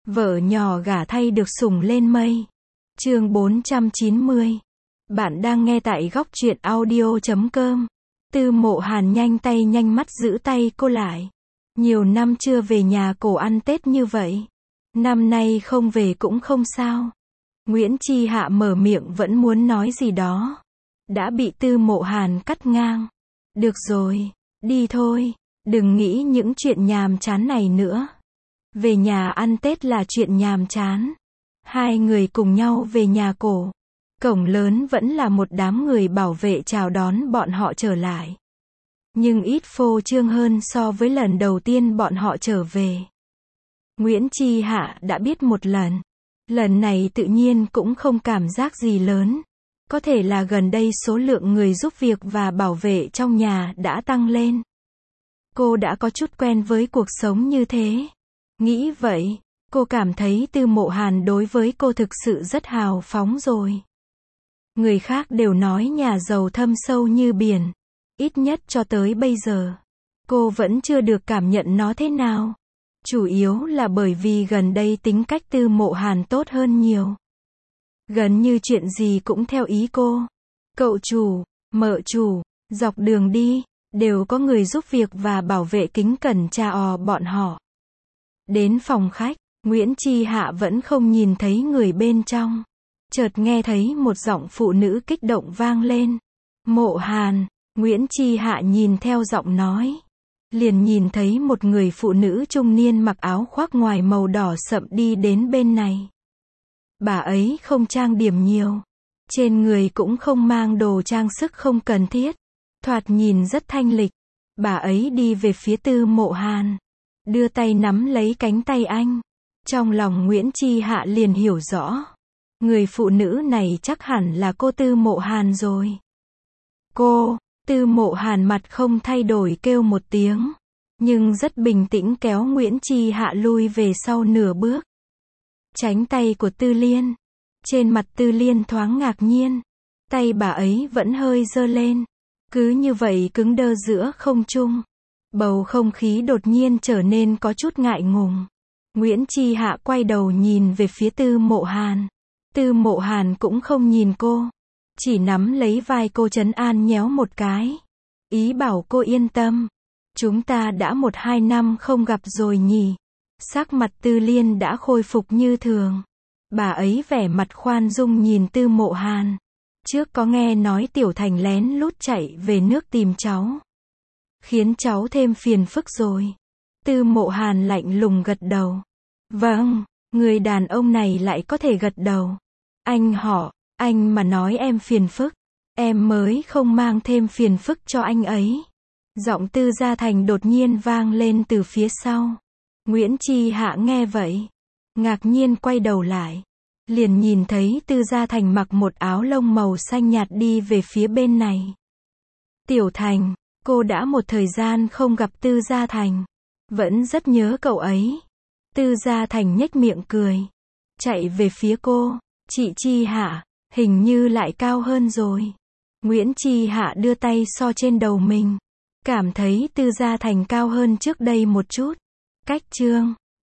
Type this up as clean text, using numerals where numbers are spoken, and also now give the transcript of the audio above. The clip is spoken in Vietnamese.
Vợ nhỏ gả thay được sủng lên mây. Chương 490. Bạn đang nghe tại góc truyện audio.com. Tư Mộ Hàn nhanh tay nhanh mắt giữ tay cô lại. Nhiều năm chưa về nhà cổ ăn Tết như vậy. Năm nay không về cũng không sao. Nguyễn Chi Hạ mở miệng vẫn muốn nói gì đó. Đã bị Tư Mộ Hàn cắt ngang. Được rồi, đi thôi, đừng nghĩ những chuyện nhàm chán này nữa. Về nhà ăn Tết là chuyện nhàm chán. Hai người cùng nhau về nhà cổ. Cổng lớn vẫn là một đám người bảo vệ chào đón bọn họ trở lại. Nhưng ít phô trương hơn so với lần đầu tiên bọn họ trở về. Nguyễn Chi Hạ đã biết một lần. Lần này tự nhiên cũng không cảm giác gì lớn. Có thể là gần đây số lượng người giúp việc và bảo vệ trong nhà đã tăng lên. Cô đã có chút quen với cuộc sống như thế. Nghĩ vậy, cô cảm thấy Tư Mộ Hàn đối với cô thực sự rất hào phóng rồi. Người khác đều nói nhà giàu thâm sâu như biển. Ít nhất cho tới bây giờ, cô vẫn chưa được cảm nhận nó thế nào. Chủ yếu là bởi vì gần đây tính cách Tư Mộ Hàn tốt hơn nhiều. Gần như chuyện gì cũng theo ý cô. Cậu chủ, mợ chủ, dọc đường đi, đều có người giúp việc và bảo vệ kính cẩn chào bọn họ. Đến phòng khách, Nguyễn Chi Hạ vẫn không nhìn thấy người bên trong. Chợt nghe thấy một giọng phụ nữ kích động vang lên. Mộ Hàn, Nguyễn Chi Hạ nhìn theo giọng nói. Liền nhìn thấy một người phụ nữ trung niên mặc áo khoác ngoài màu đỏ sậm đi đến bên này. Bà ấy không trang điểm nhiều. Trên người cũng không mang đồ trang sức không cần thiết. Thoạt nhìn rất thanh lịch. Bà ấy đi về phía Tư Mộ Hàn. Đưa tay nắm lấy cánh tay anh. Trong lòng Nguyễn Chi Hạ liền hiểu rõ. Người phụ nữ này chắc hẳn là cô Tư Mộ Hàn rồi. Cô, Tư Mộ Hàn mặt không thay đổi kêu một tiếng. Nhưng rất bình tĩnh kéo Nguyễn Chi Hạ lui về sau nửa bước. Tránh tay của Tư Liên. Trên mặt Tư Liên thoáng ngạc nhiên. Tay bà ấy vẫn hơi giơ lên. Cứ như vậy cứng đơ giữa không trung. Bầu không khí đột nhiên trở nên có chút ngại ngùng. Nguyễn Chi Hạ quay đầu nhìn về phía Tư Mộ Hàn. Tư Mộ Hàn cũng không nhìn cô. Chỉ nắm lấy vai cô trấn an nhéo một cái. Ý bảo cô yên tâm. Chúng ta đã 1-2 năm không gặp rồi nhỉ. Sắc mặt Tư Liên đã khôi phục như thường. Bà ấy vẻ mặt khoan dung nhìn Tư Mộ Hàn. Trước có nghe nói Tiểu Thành lén lút chạy về nước tìm cháu. Khiến cháu thêm phiền phức rồi. Tư Mộ Hàn lạnh lùng gật đầu. Vâng, người đàn ông này lại có thể gật đầu. Anh mà nói em phiền phức. Em mới không mang thêm phiền phức cho anh ấy. Giọng Tư Gia Thành đột nhiên vang lên từ phía sau. Nguyễn Chi Hạ nghe vậy. Ngạc nhiên quay đầu lại. Liền nhìn thấy Tư Gia Thành mặc một áo lông màu xanh nhạt đi về phía bên này. Tiểu Thành, cô đã một thời gian không gặp Tư Gia Thành. Vẫn rất nhớ cậu ấy. Tư Gia Thành nhếch miệng cười. Chạy về phía cô. Chị Chi Hạ, hình như lại cao hơn rồi. Nguyễn Chi Hạ đưa tay so trên đầu mình. Cảm thấy Tư Gia Thành cao hơn trước đây một chút. Cách chương